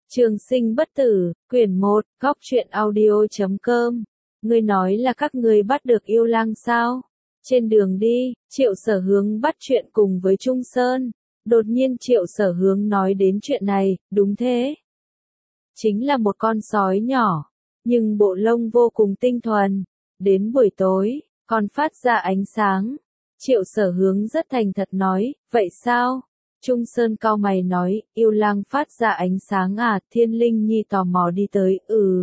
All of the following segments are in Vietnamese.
Trường sinh bất tử, quyển 1, góc truyện audio.com. Ngươi nói là các ngươi bắt được yêu lang sao? Trên đường đi, Triệu Sở Hướng bắt chuyện cùng với Trung Sơn. Đột nhiên Triệu Sở Hướng nói đến chuyện này, đúng thế. Chính là một con sói nhỏ, nhưng bộ lông vô cùng tinh thuần. Đến buổi tối, còn phát ra ánh sáng. Triệu Sở Hướng rất thành thật nói, vậy sao? Trung Sơn cau mày nói, yêu lang phát ra ánh sáng à? Thiên Linh Nhi tò mò đi tới,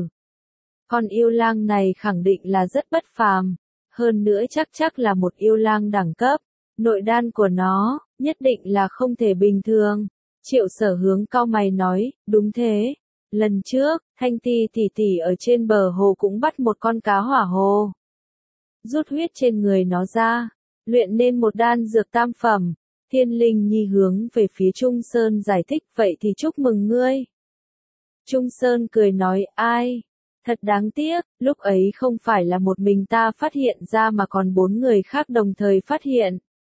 Con yêu lang này khẳng định là rất bất phàm. Hơn nữa chắc là một yêu lang đẳng cấp. Nội đan của nó, nhất định là không thể bình thường. Triệu Sở Hướng cau mày nói, đúng thế. Lần trước, Thanh Ti tỷ tỷ ở trên bờ hồ cũng bắt một con cá hỏa hồ. Rút huyết trên người nó ra, luyện nên một đan dược tam phẩm. Thiên Linh Nhi hướng về phía Trung Sơn giải thích, vậy thì chúc mừng ngươi. Trung Sơn cười nói, ai? Thật đáng tiếc, lúc ấy không phải là một mình ta phát hiện ra mà còn 4 người khác đồng thời phát hiện.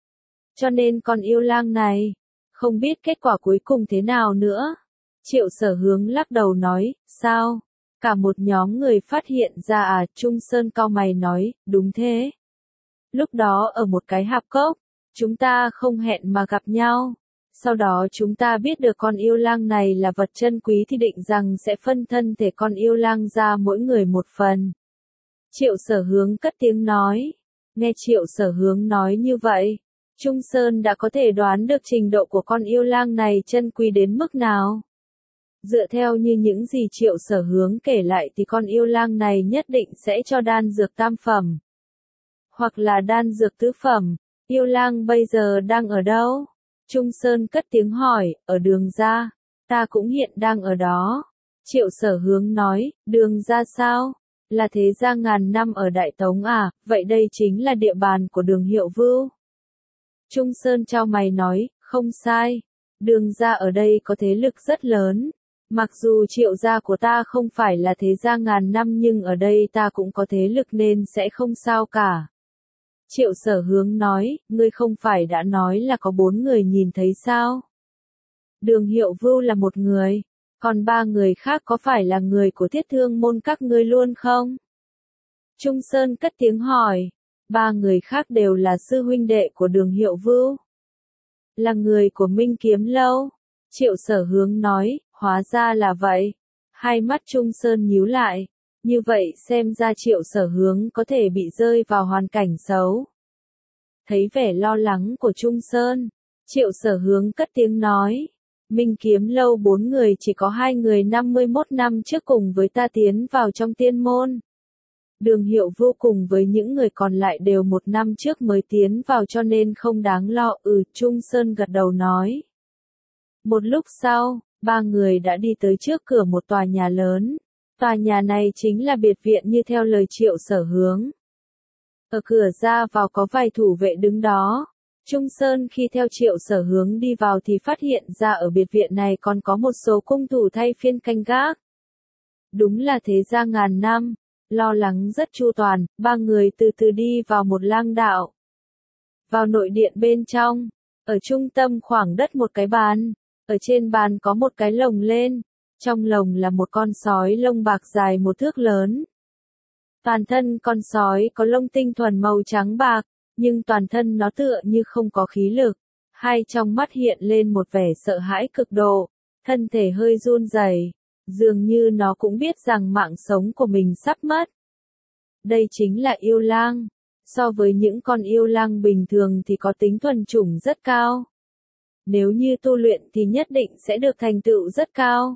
Cho nên con yêu lang này, không biết kết quả cuối cùng thế nào nữa. Triệu Sở Hướng lắc đầu nói, sao? Cả một nhóm người phát hiện ra à? Trung Sơn cau mày nói, đúng thế. Lúc đó ở một cái hạp cốc, chúng ta không hẹn mà gặp nhau. Sau đó chúng ta biết được con yêu lang này là vật chân quý thì định rằng sẽ phân thân thể con yêu lang ra mỗi người một phần. Triệu Sở Hướng cất tiếng nói. Nghe Triệu Sở Hướng nói như vậy, Trung Sơn đã có thể đoán được trình độ của con yêu lang này chân quý đến mức nào. Dựa theo như những gì Triệu Sở Hướng kể lại thì con yêu lang này nhất định sẽ cho đan dược tam phẩm. Hoặc là đan dược tứ phẩm. Yêu lang bây giờ đang ở đâu? Trung Sơn cất tiếng hỏi, ở đường ra. Ta cũng hiện đang ở đó. Triệu Sở Hướng nói, đường ra sao? Là thế gia ngàn năm ở Đại Tống à? Vậy đây chính là địa bàn của Đường Hiệu Vưu. Trung Sơn chau mày nói, không sai. Đường ra ở đây có thế lực rất lớn. Mặc dù Triệu gia của ta không phải là thế gia ngàn năm nhưng ở đây ta cũng có thế lực nên sẽ không sao cả. Triệu Sở Hướng nói, ngươi không phải đã nói là có 4 người nhìn thấy sao? Đường Hiệu Vưu là một người, còn 3 người khác có phải là người của Thiết Thương môn các ngươi luôn không? Trung Sơn cất tiếng hỏi, 3 người khác đều là sư huynh đệ của Đường Hiệu Vưu. Là người của Minh Kiếm Lâu. Triệu Sở Hướng nói, hóa ra là vậy. Hai mắt Trung Sơn nhíu lại. Như vậy xem ra Triệu Sở Hướng có thể bị rơi vào hoàn cảnh xấu. Thấy vẻ lo lắng của Trung Sơn, Triệu Sở Hướng cất tiếng nói. Minh Kiếm Lâu 4 người chỉ có 2 người 51 năm trước cùng với ta tiến vào trong tiên môn. Đường Hiệu Vưu cùng với những người còn lại đều 1 năm trước mới tiến vào cho nên không đáng lo. Trung Sơn gật đầu nói. Một lúc sau, 3 người đã đi tới trước cửa một tòa nhà lớn. Tòa nhà này chính là biệt viện như theo lời Triệu Sở Hướng. Ở cửa ra vào có vài thủ vệ đứng đó. Trung Sơn khi theo Triệu Sở Hướng đi vào thì phát hiện ra ở biệt viện này còn có một số cung thủ thay phiên canh gác. Đúng là thế gia ngàn năm, lo lắng rất chu toàn, 3 người từ từ đi vào một lang đạo. Vào nội điện bên trong, ở trung tâm khoảng đất một cái bàn, ở trên bàn có một cái lồng lên. Trong lồng là một con sói lông bạc dài 1 thước lớn. Toàn thân con sói có lông tinh thuần màu trắng bạc, nhưng toàn thân nó tựa như không có khí lực. Hai trong mắt hiện lên một vẻ sợ hãi cực độ, thân thể hơi run rẩy, dường như nó cũng biết rằng mạng sống của mình sắp mất. Đây chính là yêu lang. So với những con yêu lang bình thường thì có tính thuần chủng rất cao. Nếu như tu luyện thì nhất định sẽ được thành tựu rất cao.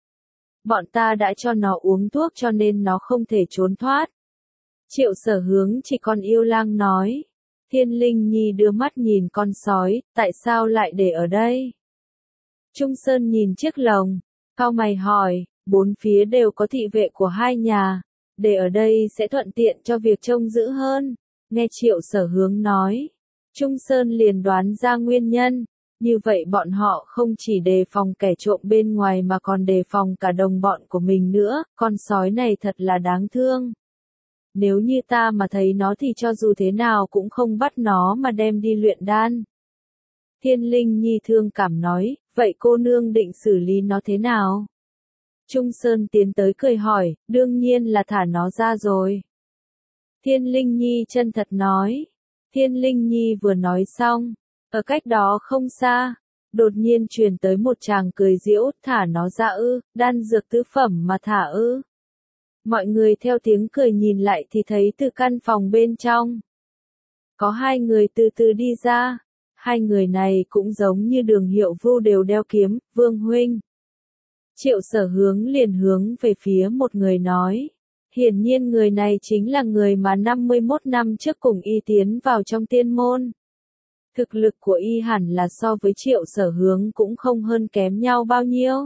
Bọn ta đã cho nó uống thuốc cho nên nó không thể trốn thoát. Triệu Sở Hướng chỉ con yêu lang nói. Thiên Linh Nhi đưa mắt nhìn con sói, tại sao lại để ở đây? Trung Sơn nhìn chiếc lồng, cau mày hỏi, 4 phía đều có thị vệ của 2 nhà, để ở đây sẽ thuận tiện cho việc trông giữ hơn. Nghe Triệu Sở Hướng nói, Trung Sơn liền đoán ra nguyên nhân. Như vậy bọn họ không chỉ đề phòng kẻ trộm bên ngoài mà còn đề phòng cả đồng bọn của mình nữa, con sói này thật là đáng thương. Nếu như ta mà thấy nó thì cho dù thế nào cũng không bắt nó mà đem đi luyện đan. Thiên Linh Nhi thương cảm nói, vậy cô nương định xử lý nó thế nào? Trung Sơn tiến tới cười hỏi, đương nhiên là thả nó ra rồi. Thiên Linh Nhi chân thật nói. Thiên Linh Nhi vừa nói xong, ở cách đó không xa, đột nhiên truyền tới một chàng cười giễu, thả nó ra ư, đan dược tứ phẩm mà thả ư. Mọi người theo tiếng cười nhìn lại thì thấy từ căn phòng bên trong, có hai người từ từ đi ra. Hai người này cũng giống như Đường Hiệu Vưu đều đeo kiếm, Vương huynh. Triệu Sở Hướng liền hướng về phía một người nói. Hiển nhiên người này chính là người mà 51 năm trước cùng y tiến vào trong tiên môn. Thực lực của y hẳn là so với Triệu Sở Hướng cũng không hơn kém nhau bao nhiêu.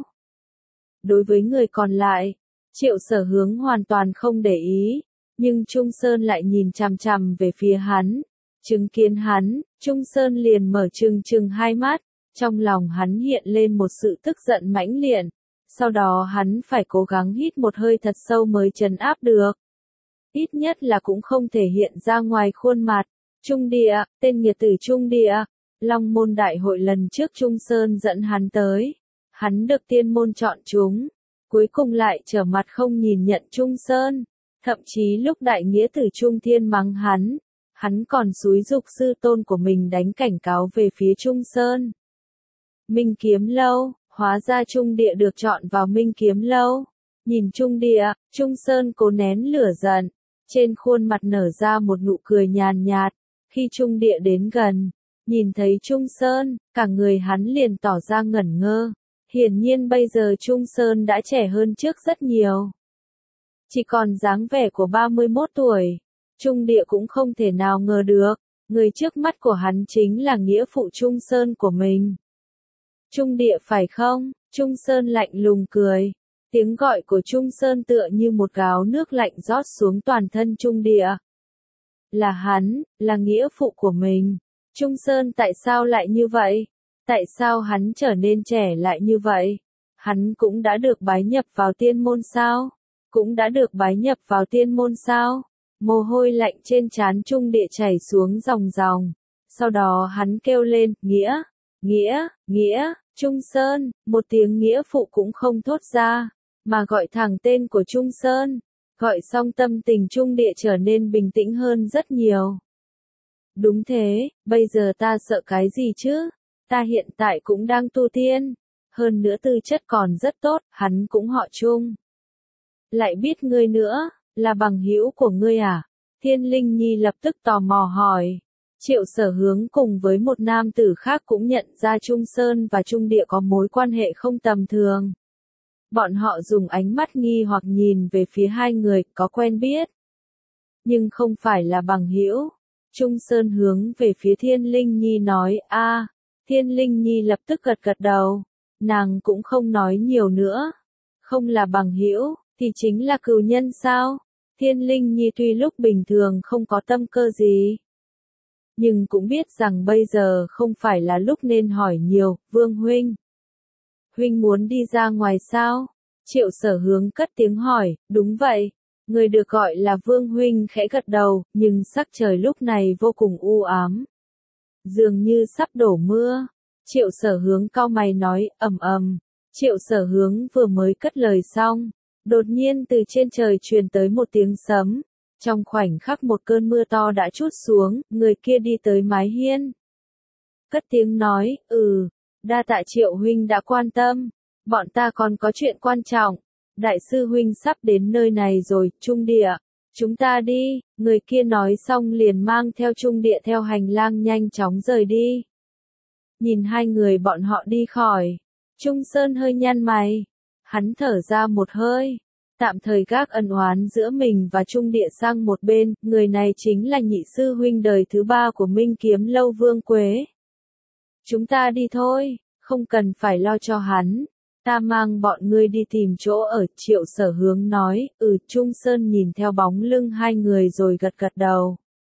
Đối với người còn lại, Triệu Sở Hướng hoàn toàn không để ý, nhưng Trung Sơn lại nhìn chằm chằm về phía hắn. Chứng kiến hắn, Trung Sơn liền mở trừng hai mắt, trong lòng hắn hiện lên một sự tức giận mãnh liệt, sau đó hắn phải cố gắng hít một hơi thật sâu mới trấn áp được. Ít nhất là cũng không thể hiện ra ngoài khuôn mặt. Trung Địa, tên nghiệt tử Trung Địa, Long Môn Đại hội lần trước Trung Sơn dẫn hắn tới, hắn được tiên môn chọn chúng, cuối cùng lại trở mặt không nhìn nhận Trung Sơn, thậm chí lúc Đại Nghĩa Tử Trung Thiên mắng hắn còn xúi giục sư tôn của mình đánh cảnh cáo về phía Trung Sơn. Minh Kiếm Lâu, hóa ra Trung Địa được chọn vào Minh Kiếm Lâu. Nhìn Trung Địa, Trung Sơn cố nén lửa giận, trên khuôn mặt nở ra một nụ cười nhàn nhạt. Khi Trung Địa đến gần, nhìn thấy Trung Sơn, cả người hắn liền tỏ ra ngẩn ngơ. Hiển nhiên bây giờ Trung Sơn đã trẻ hơn trước rất nhiều. Chỉ còn dáng vẻ của 31 tuổi. Trung Địa cũng không thể nào ngờ được, người trước mắt của hắn chính là nghĩa phụ Trung Sơn của mình. Trung Địa phải không? Trung Sơn lạnh lùng cười. Tiếng gọi của Trung Sơn tựa như một gáo nước lạnh rót xuống toàn thân Trung Địa. Là hắn, là nghĩa phụ của mình. Trung Sơn tại sao lại như vậy? Tại sao hắn trở nên trẻ lại như vậy? Hắn cũng đã được bái nhập vào tiên môn sao? Cũng đã được bái nhập vào tiên môn sao? Mồ hôi lạnh trên trán Trung Địa chảy xuống ròng ròng. Sau đó hắn kêu lên, Nghĩa, Trung Sơn, một tiếng nghĩa phụ cũng không thốt ra, mà gọi thẳng tên của Trung Sơn. Gọi xong tâm tình Trung Địa trở nên bình tĩnh hơn rất nhiều. Đúng thế, bây giờ ta sợ cái gì chứ? Ta hiện tại cũng đang tu tiên. Hơn nữa tư chất còn rất tốt, hắn cũng họ Trung. Lại biết ngươi nữa, là bằng hữu của ngươi à? Thiên Linh Nhi lập tức tò mò hỏi. Triệu Sở Hướng cùng với một nam tử khác cũng nhận ra Trung Sơn và Trung Địa có mối quan hệ không tầm thường. Bọn họ dùng ánh mắt nghi hoặc nhìn về phía hai người, có quen biết. Nhưng không phải là bằng hữu. Trung Sơn hướng về phía Thiên Linh Nhi nói, Thiên Linh Nhi lập tức gật đầu. Nàng cũng không nói nhiều nữa. Không là bằng hữu, thì chính là cừu nhân sao? Thiên Linh Nhi tuy lúc bình thường không có tâm cơ gì, nhưng cũng biết rằng bây giờ không phải là lúc nên hỏi nhiều. Vương huynh, huynh muốn đi ra ngoài sao? Triệu Sở Hướng cất tiếng hỏi. Đúng vậy. Người được gọi là Vương huynh khẽ gật đầu, nhưng sắc trời lúc này vô cùng u ám, dường như sắp đổ mưa. Triệu Sở Hướng cau mày nói, ầm. Triệu Sở Hướng vừa mới cất lời xong, đột nhiên từ trên trời truyền tới một tiếng sấm. Trong khoảnh khắc một cơn mưa to đã trút xuống, người kia đi tới mái hiên. Cất tiếng nói, đa tạ Triệu huynh đã quan tâm. Bọn ta còn có chuyện quan trọng. Đại sư huynh sắp đến nơi này rồi, Trung Địa. Chúng ta đi. Người kia nói xong liền mang theo Trung Địa theo hành lang nhanh chóng rời đi. Nhìn hai người bọn họ đi khỏi, Trung Sơn hơi nhăn mày. Hắn thở ra một hơi, tạm thời gác ân oán giữa mình và Trung Địa sang một bên. Người này chính là nhị sư huynh đời thứ 3 của Minh Kiếm Lâu Vương Quế. Chúng ta đi thôi, không cần phải lo cho hắn. Ta mang bọn ngươi đi tìm chỗ ở. Triệu Sở Hướng nói. Trung Sơn nhìn theo bóng lưng hai người rồi gật đầu.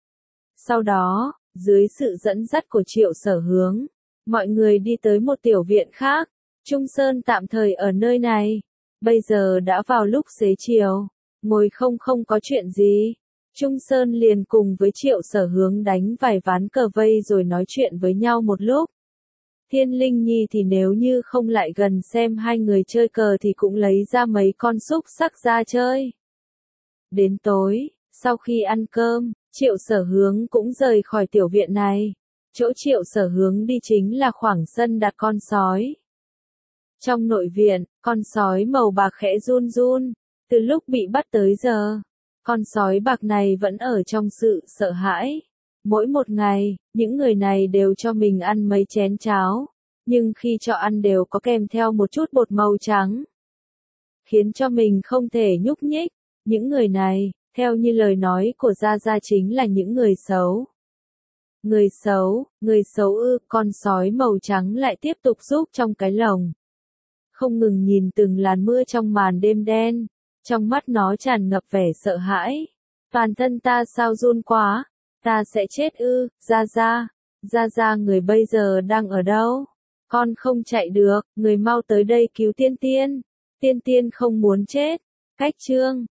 Sau đó, dưới sự dẫn dắt của Triệu Sở Hướng, mọi người đi tới một tiểu viện khác. Trung Sơn tạm thời ở nơi này. Bây giờ đã vào lúc xế chiều, ngồi không có chuyện gì. Trung Sơn liền cùng với Triệu Sở Hướng đánh vài ván cờ vây rồi nói chuyện với nhau một lúc. Thiên Linh Nhi thì nếu như không lại gần xem hai người chơi cờ thì cũng lấy ra mấy con xúc sắc ra chơi. Đến tối, sau khi ăn cơm, Triệu Sở Hướng cũng rời khỏi tiểu viện này. Chỗ Triệu Sở Hướng đi chính là khoảng sân đặt con sói. Trong nội viện, con sói màu bạc khẽ run run. Từ lúc bị bắt tới giờ, con sói bạc này vẫn ở trong sự sợ hãi. Mỗi một ngày, những người này đều cho mình ăn mấy chén cháo, nhưng khi cho ăn đều có kèm theo một chút bột màu trắng, khiến cho mình không thể nhúc nhích. Những người này, theo như lời nói của Gia Gia chính là những người xấu. Người xấu ư? Con sói màu trắng lại tiếp tục rúc trong cái lồng, không ngừng nhìn từng làn mưa trong màn đêm đen, trong mắt nó tràn ngập vẻ sợ hãi. Toàn thân ta sao run quá, ta sẽ chết ư? Gia Gia người bây giờ đang ở đâu? Con không chạy được, người mau tới đây cứu Tiên Tiên. Tiên Tiên không muốn chết. Cách chương